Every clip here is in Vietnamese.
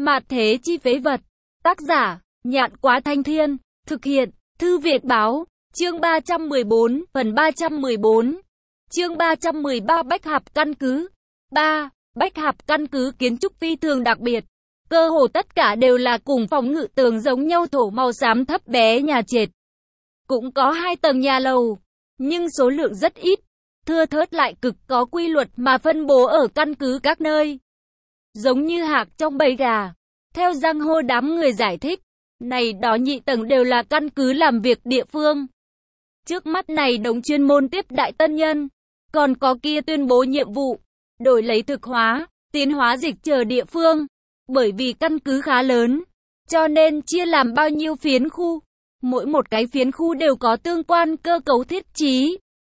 Mạt thế chi phế vật. Tác giả, Nhạn Quá Thanh Thiên. Thực hiện, Thư Việt Báo. Chương 314, phần 314. Chương 313 Bách Hạp căn cứ. 3. Bách Hạp căn cứ kiến trúc phi thường đặc biệt. Cơ hồ tất cả đều là cùng phòng ngự tường giống nhau thổ màu xám thấp bé nhà trệt. Cũng có 2 tầng nhà lầu, nhưng số lượng rất ít, thưa thớt lại cực có quy luật mà phân bố ở căn cứ các nơi. Giống như hạc trong bầy gà. Theo giang hồ đám người giải thích, này đó nhị tầng đều là căn cứ làm việc địa phương. Trước mắt này đống chuyên môn tiếp đại tân nhân, còn có kia tuyên bố nhiệm vụ, đổi lấy thực hóa, tiến hóa dịch chờ địa phương. Bởi vì căn cứ khá lớn, cho nên chia làm bao nhiêu phiến khu. Mỗi một cái phiến khu đều có tương quan cơ cấu thiết trí.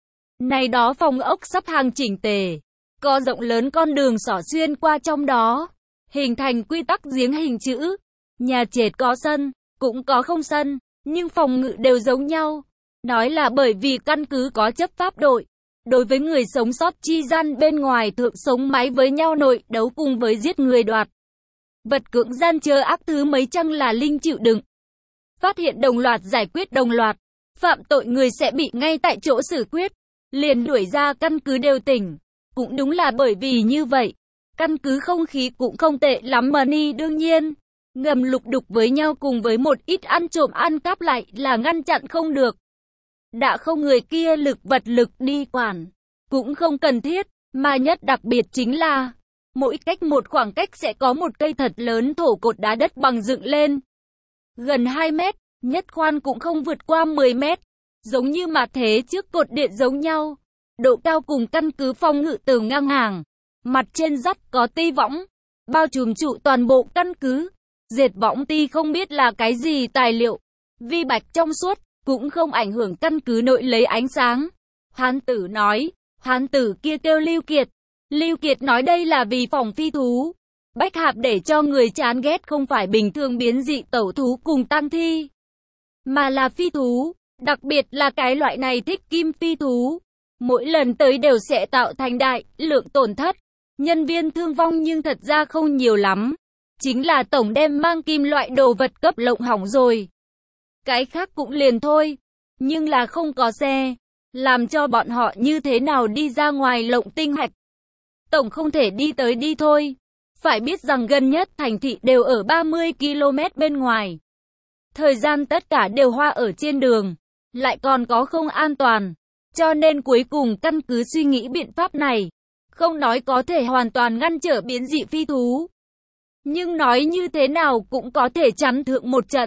Này đó phòng ốc sắp hàng chỉnh tề, có rộng lớn con đường xỏ xuyên qua trong đó, hình thành quy tắc giếng hình chữ. Nhà trệt có sân, cũng có không sân, nhưng phòng ngự đều giống nhau. Nói là bởi vì căn cứ có chấp pháp đội. Đối với người sống sót chi gian bên ngoài thượng sống mái với nhau nội đấu cùng với giết người đoạt vật cưỡng gian chờ ác thứ mấy chăng là linh chịu đựng. Phát hiện đồng loạt giải quyết đồng loạt, phạm tội người sẽ bị ngay tại chỗ xử quyết, liền đuổi ra căn cứ đều tỉnh. Cũng đúng là bởi vì như vậy, căn cứ không khí cũng không tệ lắm mà ni đương nhiên. Ngầm lục đục với nhau cùng với một ít ăn trộm ăn cắp lại là ngăn chặn không được. Đã không người kia lực vật lực đi quản, cũng không cần thiết, mà nhất đặc biệt chính là mỗi cách một khoảng cách sẽ có một cây thật lớn thổ cột đá đất bằng dựng lên. Gần 2 mét, nhất khoan cũng không vượt qua 10 mét. Giống như mà thế trước cột điện giống nhau. Độ cao cùng căn cứ phòng ngự tường ngang hàng. Mặt trên dắt có ti võng, bao trùm trụ toàn bộ căn cứ. Dệt võng ti không biết là cái gì tài liệu. Vi bạch trong suốt, cũng không ảnh hưởng căn cứ nội lấy ánh sáng. Hán tử nói, hán tử kia kêu Lưu Kiệt. Lưu Kiệt nói đây là vì phòng phi thú. Bách Hạp để cho người chán ghét không phải bình thường biến dị tẩu thú cùng tang thi, mà là phi thú, đặc biệt là cái loại này thích kim phi thú. Mỗi lần tới đều sẽ tạo thành đại lượng tổn thất, nhân viên thương vong nhưng thật ra không nhiều lắm. Chính là tổng đem mang kim loại đồ vật cấp lộng hỏng rồi. Cái khác cũng liền thôi, nhưng là không có xe, làm cho bọn họ như thế nào đi ra ngoài lộng tinh hạch. Tổng không thể đi tới đi thôi. Phải biết rằng gần nhất thành thị đều ở 30 km bên ngoài. Thời gian tất cả đều hoa ở trên đường, lại còn có không an toàn. Cho nên cuối cùng căn cứ suy nghĩ biện pháp này. Không nói có thể hoàn toàn ngăn trở biến dị phi thú, nhưng nói như thế nào cũng có thể chắn thượng một trận.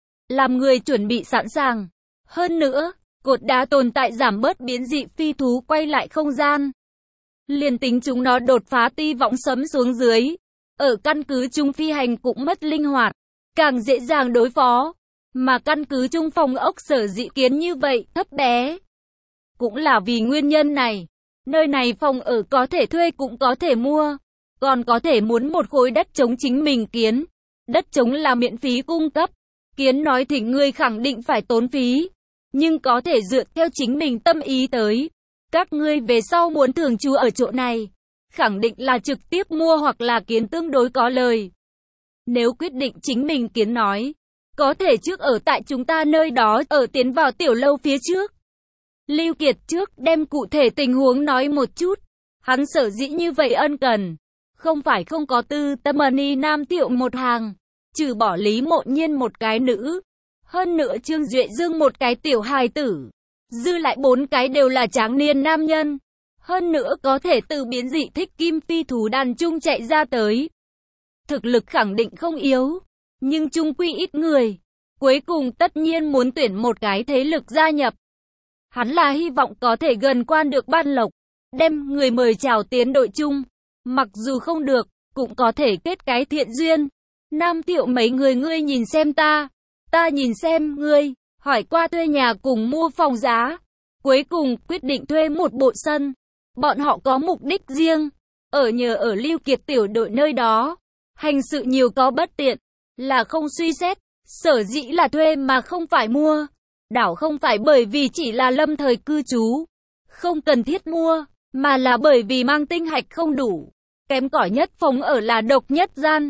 Làm người chuẩn bị sẵn sàng. Hơn nữa, cột đá tồn tại giảm bớt biến dị phi thú quay lại không gian. Liền tính chúng nó đột phá ti võng sấm xuống dưới. Ở căn cứ chung phi hành cũng mất linh hoạt, càng dễ dàng đối phó. Mà căn cứ chung phòng ốc sở dĩ kiến như vậy thấp bé. Cũng là vì nguyên nhân này. Nơi này phòng ở có thể thuê cũng có thể mua. Còn có thể muốn một khối đất trống chính mình kiến. Đất trống là miễn phí cung cấp. Kiến nói thỉnh người khẳng định phải tốn phí. Nhưng có thể dựa theo chính mình tâm ý tới. Các ngươi về sau muốn thường trú ở chỗ này, khẳng định là trực tiếp mua hoặc là kiến tương đối có lời. Nếu quyết định chính mình kiến nói, có thể trước ở tại chúng ta nơi đó ở tiến vào tiểu lâu phía trước. Lưu Kiệt trước đem cụ thể tình huống nói một chút. Hắn sở dĩ như vậy ân cần, không phải không có tư tâm ni nam thiệu một hàng, trừ bỏ Lý Mộ Nhiên một cái nữ. Hơn nữa Trương Duệ Dương một cái tiểu hài tử. Dư lại 4 cái đều là tráng niên nam nhân. Hơn nữa có thể từ biến dị thích kim phi thú đàn chung chạy ra tới. Thực lực khẳng định không yếu, nhưng chung quy ít người. Cuối cùng tất nhiên muốn tuyển một cái thế lực gia nhập. Hắn là hy vọng có thể gần quan được ban lộc, đem người mời chào tiến đội chung. Mặc dù không được, cũng có thể kết cái thiện duyên. Nam Thiệu mấy người ngươi nhìn xem ta nhìn xem ngươi. Hỏi qua thuê nhà cùng mua phòng giá. Cuối cùng quyết định thuê một bộ sân. Bọn họ có mục đích riêng. Ở nhờ ở Lưu Kiệt tiểu đội nơi đó. Hành sự nhiều có bất tiện. Là không suy xét. Sở dĩ là thuê mà không phải mua. Đảo không phải bởi vì chỉ là lâm thời cư trú. Không cần thiết mua. Mà là bởi vì mang tinh hạch không đủ. Kém cỏi nhất phòng ở là độc nhất gian.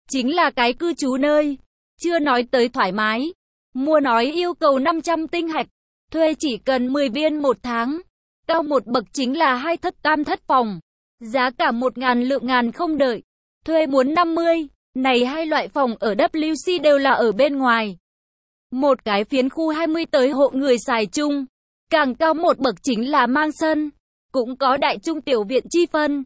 chính là cái cư trú nơi. Chưa nói tới thoải mái. Mua nói yêu cầu 500 tinh hạch, thuê chỉ cần 10 viên một tháng. Cao một bậc chính là 2 thất tam thất phòng. Giá cả 1.000 lượng ngàn không đợi. Thuê muốn 50. Này hai loại phòng ở WC đều là ở bên ngoài. Một cái phiến khu 20 tới hộ người xài chung. Càng cao một bậc chính là mang sân. Cũng có đại trung tiểu viện chi phân.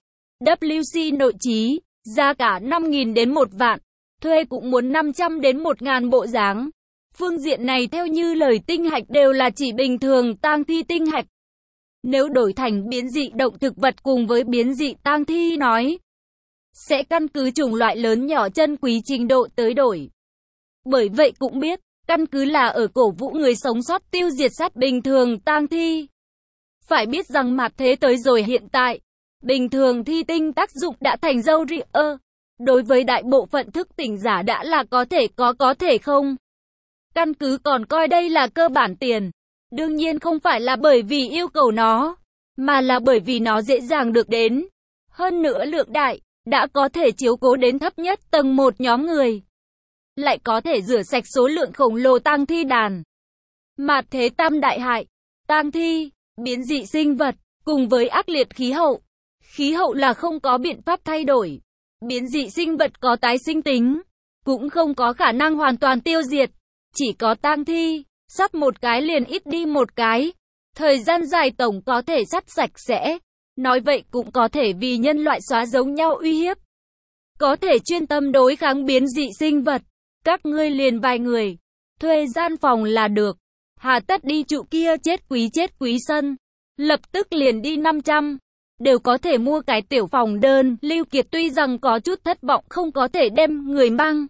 WC nội trí, giá cả 5.000 đến 1 vạn. Thuê cũng muốn 500 đến 1.000 bộ dáng. Phương diện này theo như lời tinh hạch đều là chỉ bình thường tang thi tinh hạch. Nếu đổi thành biến dị động thực vật cùng với biến dị tang thi nói, sẽ căn cứ chủng loại lớn nhỏ chân quý trình độ tới đổi. Bởi vậy cũng biết, căn cứ là ở cổ vũ người sống sót tiêu diệt sát bình thường tang thi. Phải biết rằng mặt thế tới rồi hiện tại, bình thường thi tinh tác dụng đã thành dâu rịa. Đối với đại bộ phận thức tỉnh giả đã là có thể không. Căn cứ còn coi đây là cơ bản tiền. Đương nhiên không phải là bởi vì yêu cầu nó, mà là bởi vì nó dễ dàng được đến. Hơn nữa lượng đại, đã có thể chiếu cố đến thấp nhất tầng 1 nhóm người. Lại có thể rửa sạch số lượng khổng lồ tang thi đàn. Mạt thế tam đại hại, tang thi, biến dị sinh vật, cùng với ác liệt khí hậu. Khí hậu là không có biện pháp thay đổi. Biến dị sinh vật có tái sinh tính, cũng không có khả năng hoàn toàn tiêu diệt. Chỉ có tang thi, sát một cái liền ít đi một cái. Thời gian dài tổng có thể sát sạch sẽ. Nói vậy cũng có thể vì nhân loại xóa giống nhau uy hiếp. Có thể chuyên tâm đối kháng biến dị sinh vật. Các ngươi liền vài người, thuê gian phòng là được. Hà tất đi trụ kia chết quý sân. Lập tức liền đi 500. Đều có thể mua cái tiểu phòng đơn. Lưu Kiệt tuy rằng có chút thất vọng không có thể đem người mang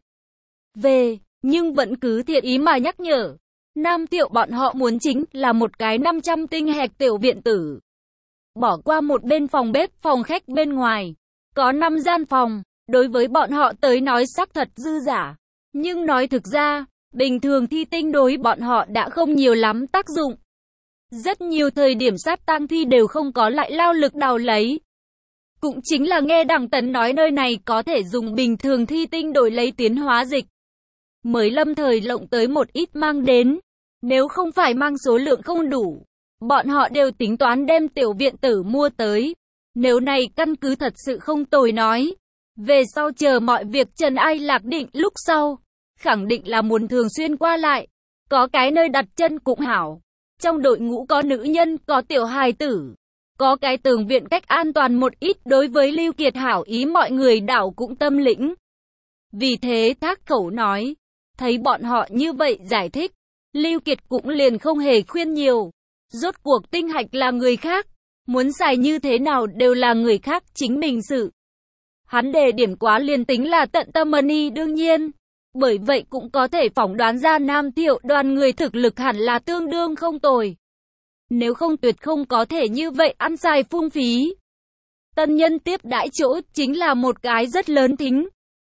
về, nhưng vẫn cứ thiện ý mà nhắc nhở. Nam Tiệu bọn họ muốn chính là một cái 500 tinh hạch tiểu viện tử. Bỏ qua một bên phòng bếp, phòng khách bên ngoài. Có 5 gian phòng, đối với bọn họ tới nói xác thật dư giả. Nhưng nói thực ra, bình thường thi tinh đối bọn họ đã không nhiều lắm tác dụng. Rất nhiều thời điểm sát tang thi đều không có lại lao lực đào lấy. Cũng chính là nghe Đằng Tấn nói nơi này có thể dùng bình thường thi tinh đổi lấy tiến hóa dịch. Mới lâm thời lộng tới một ít mang đến. Nếu không phải mang số lượng không đủ, bọn họ đều tính toán đem tiểu viện tử mua tới. Nếu này căn cứ thật sự không tồi nói. Về sau chờ mọi việc trần ai lạc định lúc sau. Khẳng định là muốn thường xuyên qua lại. Có cái nơi đặt chân cũng hảo. Trong đội ngũ có nữ nhân, có tiểu hài tử. Có cái tường viện cách an toàn một ít đối với Lưu Kiệt hảo ý mọi người đảo cũng tâm lĩnh. Vì thế Thác Khẩu nói. Thấy bọn họ như vậy giải thích. Lưu Kiệt cũng liền không hề khuyên nhiều. Rốt cuộc tinh hạch là người khác. Muốn xài như thế nào đều là người khác chính mình sự. Hắn đề điểm quá liền tính là tận tâm money đương nhiên. Bởi vậy cũng có thể phỏng đoán ra Nam Thiệu đoàn người thực lực hẳn là tương đương không tồi. Nếu không tuyệt không có thể như vậy ăn xài phung phí. Tân nhân tiếp đãi chỗ chính là một cái rất lớn thính.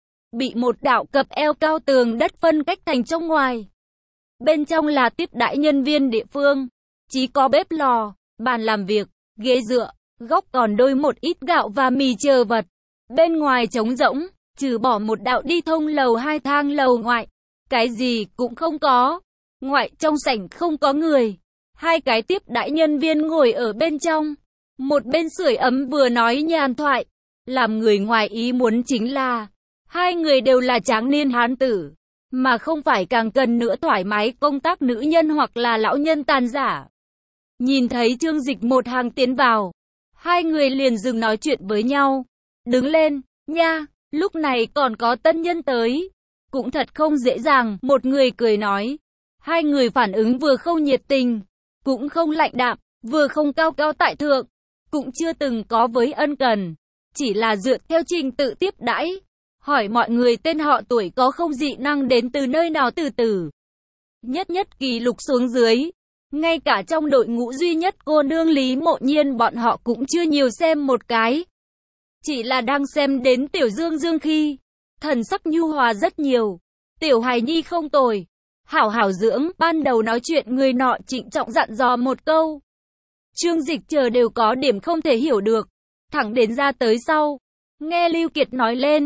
Bị một đạo cập eo cao tường đất phân cách thành trong ngoài. Bên trong là tiếp đãi nhân viên địa phương. Chỉ có bếp lò, bàn làm việc, ghế dựa, góc còn đôi một ít gạo và mì chờ vật. Bên ngoài trống rỗng, trừ bỏ một đạo đi thông lầu 2 thang lầu ngoại. Cái gì cũng không có. Ngoại trong sảnh không có người. 2 cái tiếp đãi nhân viên ngồi ở bên trong. Một bên sưởi ấm vừa nói nhàn thoại. Làm người ngoài ý muốn chính là 2 người đều là tráng niên hán tử. Mà không phải càng cần nữa thoải mái công tác nữ nhân hoặc là lão nhân tàn giả. Nhìn thấy Trương Dịch một hàng tiến vào. 2 người liền dừng nói chuyện với nhau. Đứng lên, nha, lúc này còn có tân nhân tới. Cũng thật không dễ dàng, một người cười nói. 2 người phản ứng vừa không nhiệt tình, cũng không lạnh đạm, vừa không cao cao tại thượng, cũng chưa từng có với ân cần. Chỉ là dựa theo trình tự tiếp đãi. Hỏi mọi người tên họ tuổi có không dị năng đến từ nơi nào từ từ. Nhất kỳ lục xuống dưới. Ngay cả trong đội ngũ duy nhất cô nương Lý Mộ Nhiên bọn họ cũng chưa nhiều xem một cái. Chỉ là đang xem đến Tiểu Dương khi. Thần sắc nhu hòa rất nhiều. Tiểu hài nhi không tồi. Hảo dưỡng, ban đầu nói chuyện người nọ trịnh trọng dặn dò một câu. Trương Dịch chờ đều có điểm không thể hiểu được. Thẳng đến ra tới sau. Nghe Lưu Kiệt nói lên.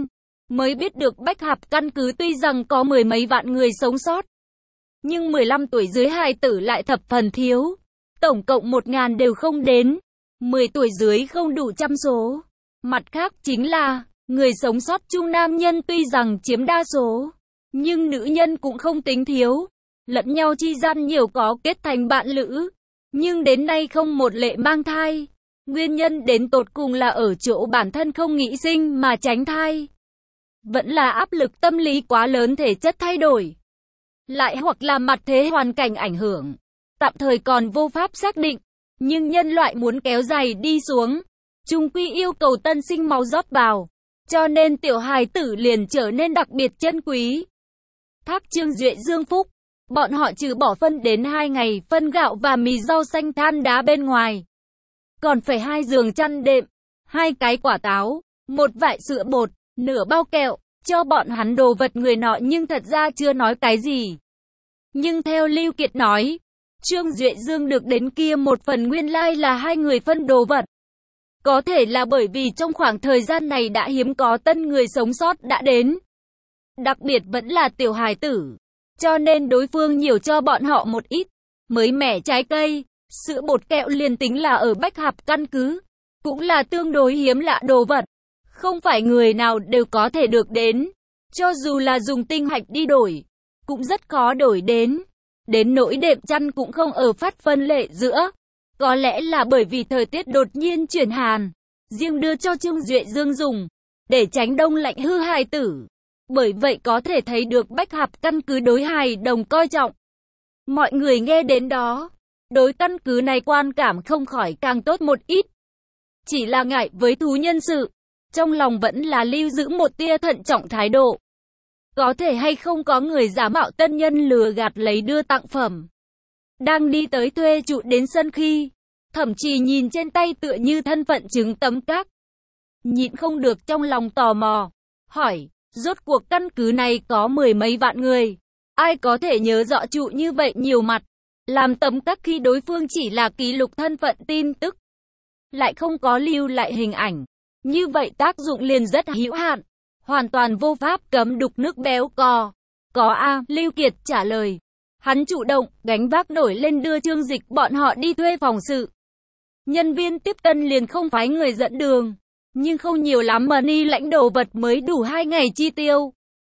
mới biết được Bách Hạp căn cứ tuy rằng có mười mấy vạn người sống sót, nhưng 15 tuổi dưới hài tử lại thập phần thiếu. Tổng cộng 1.000 đều không đến, 10 tuổi dưới không đủ trăm số. Mặt khác chính là, người sống sót chung nam nhân tuy rằng chiếm đa số, nhưng nữ nhân cũng không tính thiếu. Lẫn nhau chi gian nhiều có kết thành bạn lữ, nhưng đến nay không một lệ mang thai. Nguyên nhân đến tột cùng là ở chỗ bản thân không nghĩ sinh mà tránh thai. Vẫn là áp lực tâm lý quá lớn, thể chất thay đổi. Lại hoặc là mặt thế hoàn cảnh ảnh hưởng. Tạm thời còn vô pháp xác định. Nhưng nhân loại muốn kéo dài đi xuống, chung quy yêu cầu tân sinh máu rót vào. Cho nên tiểu hài tử liền trở nên đặc biệt chân quý. Thác Trương Duệ Dương Phúc. Bọn họ trừ bỏ phân đến 2 ngày phân gạo và mì rau xanh than đá bên ngoài, còn phải 2 giường chăn đệm, 2 cái quả táo, 1 vại sữa bột, nửa bao kẹo, cho bọn hắn đồ vật người nọ nhưng thật ra chưa nói cái gì. Nhưng theo Lưu Kiệt nói, Trương Duệ Dương được đến kia một phần nguyên lai là 2 người phân đồ vật. Có thể là bởi vì trong khoảng thời gian này đã hiếm có tân người sống sót đã đến. Đặc biệt vẫn là tiểu hài tử. Cho nên đối phương nhiều cho bọn họ một ít mới mẻ trái cây, sữa bột, kẹo liền tính là ở Bách Hạp căn cứ, cũng là tương đối hiếm lạ đồ vật. Không phải người nào đều có thể được đến. Cho dù là dùng tinh hạch đi đổi, cũng rất khó đổi đến. Đến nỗi đệm chăn cũng không ở phát phân lệ giữa. Có lẽ là bởi vì thời tiết đột nhiên chuyển hàn, riêng đưa cho Trương Duệ Dương dùng, để tránh đông lạnh hư hài tử. Bởi vậy có thể thấy được Bách Hạp căn cứ đối hài đồng coi trọng. Mọi người nghe đến đó, đối căn cứ này quan cảm không khỏi càng tốt một ít. Chỉ là ngại với thú nhân sự, trong lòng vẫn là lưu giữ một tia thận trọng thái độ. Có thể hay không có người giả mạo tân nhân lừa gạt lấy đưa tặng phẩm. Đang đi tới thuê trụ đến sân khi, Thẩm Trì nhìn trên tay tựa như thân phận chứng tấm các. Nhịn không được trong lòng tò mò, hỏi, rốt cuộc căn cứ này có mười mấy vạn người. Ai có thể nhớ rõ trụ như vậy nhiều mặt, làm tấm các khi đối phương chỉ là ký lục thân phận tin tức, lại không có lưu lại hình ảnh. Như vậy tác dụng liền rất hữu hạn, hoàn toàn vô pháp cấm đục nước béo cò. Có a, Lưu Kiệt trả lời. Hắn chủ động, gánh vác nổi lên đưa Trương Dịch bọn họ đi thuê phòng sự. Nhân viên tiếp tân liền không phái người dẫn đường, nhưng không nhiều lắm mà ni lãnh đồ vật mới đủ 2 ngày chi tiêu.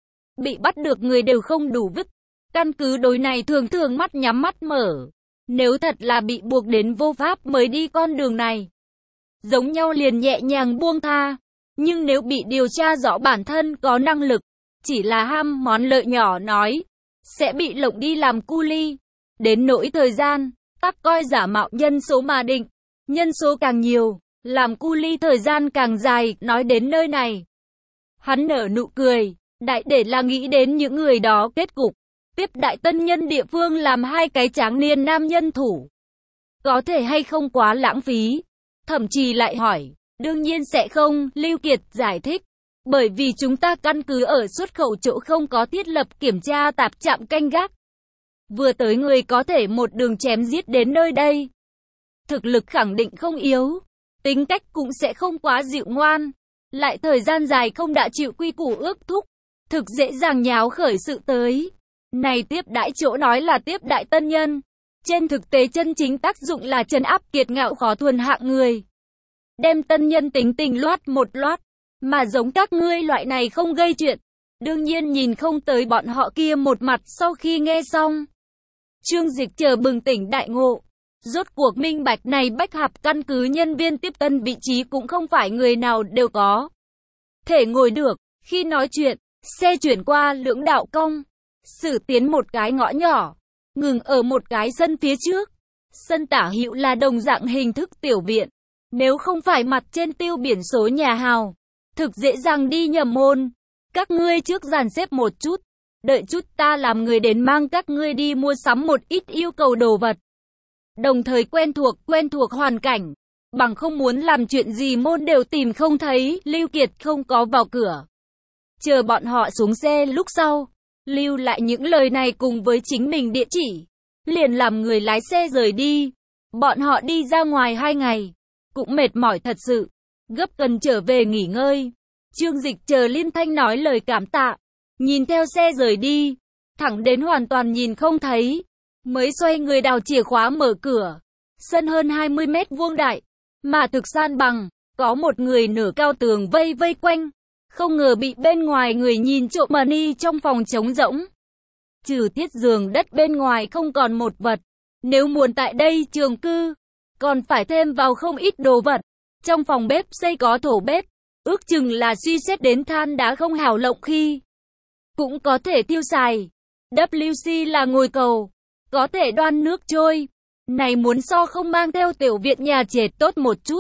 Bị bắt được người đều không đủ vứt. Căn cứ đối này thường thường mắt nhắm mắt mở. Nếu thật là bị buộc đến vô pháp mới đi con đường này, giống nhau liền nhẹ nhàng buông tha. Nhưng nếu bị điều tra rõ bản thân có năng lực, chỉ là ham món lợi nhỏ nói, sẽ bị lộng đi làm cu li. Đến nỗi thời gian, tắc coi giả mạo nhân số mà định. Nhân số càng nhiều, làm cu li thời gian càng dài. Nói đến nơi này, hắn nở nụ cười, đại để là nghĩ đến những người đó kết cục tiếp đại tân nhân địa phương làm 2 cái tráng niên nam nhân thủ. Có thể hay không quá lãng phí? Thậm chí lại hỏi, đương nhiên sẽ không, Lưu Kiệt giải thích. Bởi vì chúng ta căn cứ ở xuất khẩu chỗ không có thiết lập kiểm tra tạp trạm canh gác. Vừa tới người có thể một đường chém giết đến nơi đây. Thực lực khẳng định không yếu, tính cách cũng sẽ không quá dịu ngoan. Lại thời gian dài không đã chịu quy củ ước thúc, thực dễ dàng nháo khởi sự tới. Này tiếp đãi chỗ nói là tiếp đại tân nhân, trên thực tế chân chính tác dụng là trấn áp kiệt ngạo khó thuần hạng người. Đem tân nhân tính tình loát một loát, mà giống các ngươi loại này không gây chuyện, đương nhiên nhìn không tới bọn họ kia một mặt. Sau khi nghe xong, Trương Dịch chờ bừng tỉnh đại ngộ, rốt cuộc minh bạch này Bách Hạp căn cứ nhân viên tiếp tân vị trí cũng không phải người nào đều có thể ngồi được. Khi nói chuyện, xe chuyển qua lưỡng đạo cong, xử tiến một cái ngõ nhỏ, ngừng ở một cái sân phía trước. Sân tả hữu là đồng dạng hình thức tiểu viện, nếu không phải mặt trên tiêu biển số nhà hào, thực dễ dàng đi nhầm môn. Các ngươi trước dàn xếp một chút, đợi chút ta làm người đến mang các ngươi đi mua sắm một ít yêu cầu đồ vật. Đồng thời quen thuộc hoàn cảnh, bằng không muốn làm chuyện gì môn đều tìm không thấy. Lưu Kiệt không có vào cửa, chờ bọn họ xuống xe lúc sau, lưu lại những lời này cùng với chính mình địa chỉ, liền làm người lái xe rời đi. Bọn họ đi ra ngoài 2 ngày, cũng mệt mỏi thật sự, gấp cần trở về nghỉ ngơi. Trương Dịch chờ Liên Thanh nói lời cảm tạ, nhìn theo xe rời đi, thẳng đến hoàn toàn nhìn không thấy, mới xoay người đào chìa khóa mở cửa. Sân hơn 20 mét vuông đại, mà thực san bằng, có một người nửa cao tường vây quanh, không ngờ bị bên ngoài người nhìn trộm money trong phòng trống rỗng. Trừ thiết giường đất bên ngoài không còn một vật, nếu muốn tại đây trường cư, còn phải thêm vào không ít đồ vật. Trong phòng bếp xây có thổ bếp, ước chừng là suy xét đến than đá không hào lộng khi cũng có thể tiêu xài. WC là ngồi cầu, có thể đoan nước trôi. Này muốn so không mang theo tiểu viện nhà trệt tốt một chút.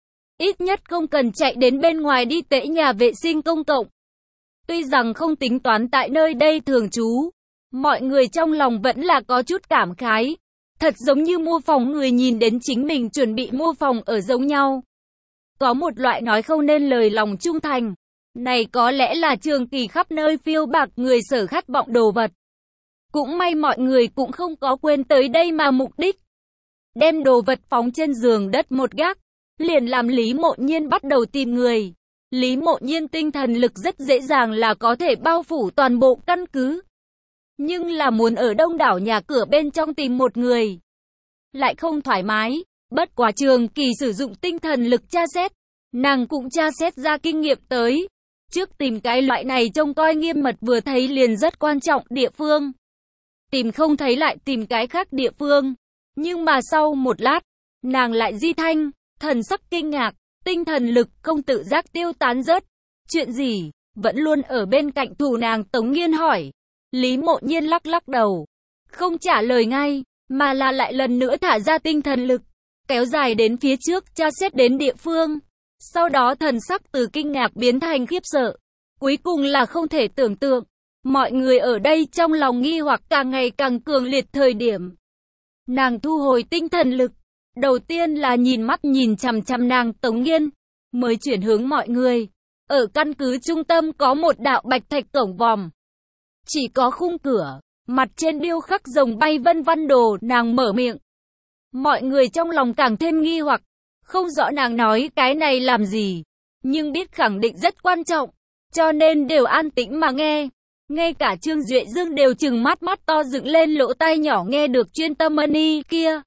Ít nhất không cần chạy đến bên ngoài đi tễ nhà vệ sinh công cộng. Tuy rằng không tính toán tại nơi đây thường trú, mọi người trong lòng vẫn là có chút cảm khái. Thật giống như mua phòng người nhìn đến chính mình chuẩn bị mua phòng ở giống nhau. Có một loại nói không nên lời lòng trung thành. Này có lẽ là Trường Kỳ khắp nơi phiêu bạc người sở khát vọng đồ vật. Cũng may mọi người cũng không có quên tới đây mà mục đích. Đem đồ vật phóng trên giường đất một gác, liền làm Lý Mộ Nhiên bắt đầu tìm người. Lý Mộ Nhiên tinh thần lực rất dễ dàng là có thể bao phủ toàn bộ căn cứ. Nhưng là muốn ở đông đảo nhà cửa bên trong tìm một người, lại không thoải mái. Bất quá Trường Kỳ sử dụng tinh thần lực tra xét, nàng cũng tra xét ra kinh nghiệm tới. Trước tìm cái loại này trông coi nghiêm mật vừa thấy liền rất quan trọng địa phương. Tìm không thấy lại tìm cái khác địa phương. Nhưng mà sau một lát, nàng lại di thanh, thần sắc kinh ngạc, tinh thần lực không tự giác tiêu tán rớt. Chuyện gì? Vẫn luôn ở bên cạnh thủ nàng Tống Nghiên hỏi. Lý Mộ Nhiên lắc lắc đầu, không trả lời ngay, mà là lại lần nữa thả ra tinh thần lực, kéo dài đến phía trước tra xét đến địa phương. Sau đó thần sắc từ kinh ngạc biến thành khiếp sợ, cuối cùng là không thể tưởng tượng. Mọi người ở đây trong lòng nghi hoặc càng ngày càng cường liệt thời điểm. Nàng thu hồi tinh thần lực, đầu tiên là nhìn chằm chằm nàng Tống Nghiên, mới chuyển hướng mọi người. Ở căn cứ trung tâm có một đạo bạch thạch cổng vòm. Chỉ có khung cửa, mặt trên điêu khắc rồng bay vân vân đồ, nàng mở miệng. Mọi người trong lòng càng thêm nghi hoặc, không rõ nàng nói cái này làm gì, nhưng biết khẳng định rất quan trọng, cho nên đều an tĩnh mà nghe. Ngay cả Trương Duệ Dương đều trừng mắt to dựng lên lỗ tai nhỏ nghe được chuyên tâm money kia.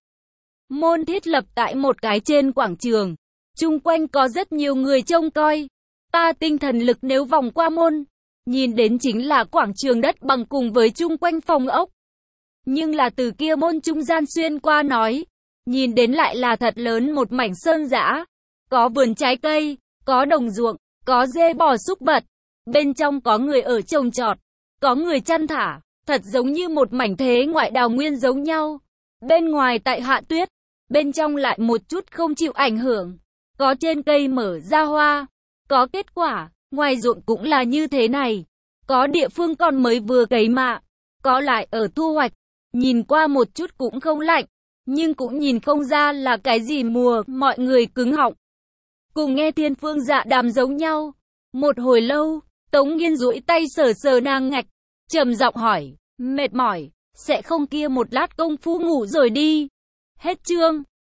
Môn thiết lập tại một cái trên quảng trường, chung quanh có rất nhiều người trông coi. Ta tinh thần lực nếu vòng qua môn, nhìn đến chính là quảng trường đất bằng cùng với chung quanh phòng ốc. Nhưng là từ kia môn trung gian xuyên qua nói, nhìn đến lại là thật lớn một mảnh sơn dã. Có vườn trái cây, có đồng ruộng, có dê bò súc vật. Bên trong có người ở trồng trọt, có người chăn thả, thật giống như một mảnh thế ngoại đào nguyên giống nhau. Bên ngoài tại hạ tuyết, bên trong lại một chút không chịu ảnh hưởng. Có trên cây mở ra hoa, có kết quả, ngoài ruộng cũng là như thế này. Có địa phương còn mới vừa cấy mạ, có lại ở thu hoạch. Nhìn qua một chút cũng không lạnh, nhưng cũng nhìn không ra là cái gì mùa. Mọi người cứng họng, cùng nghe Thiên Phương Dạ Đàm giống nhau. Một hồi lâu, Tống Nghiên duỗi tay sờ sờ nàng ngạch, trầm giọng hỏi, mệt mỏi, sẽ không kia một lát công phu ngủ rồi đi. Hết chương.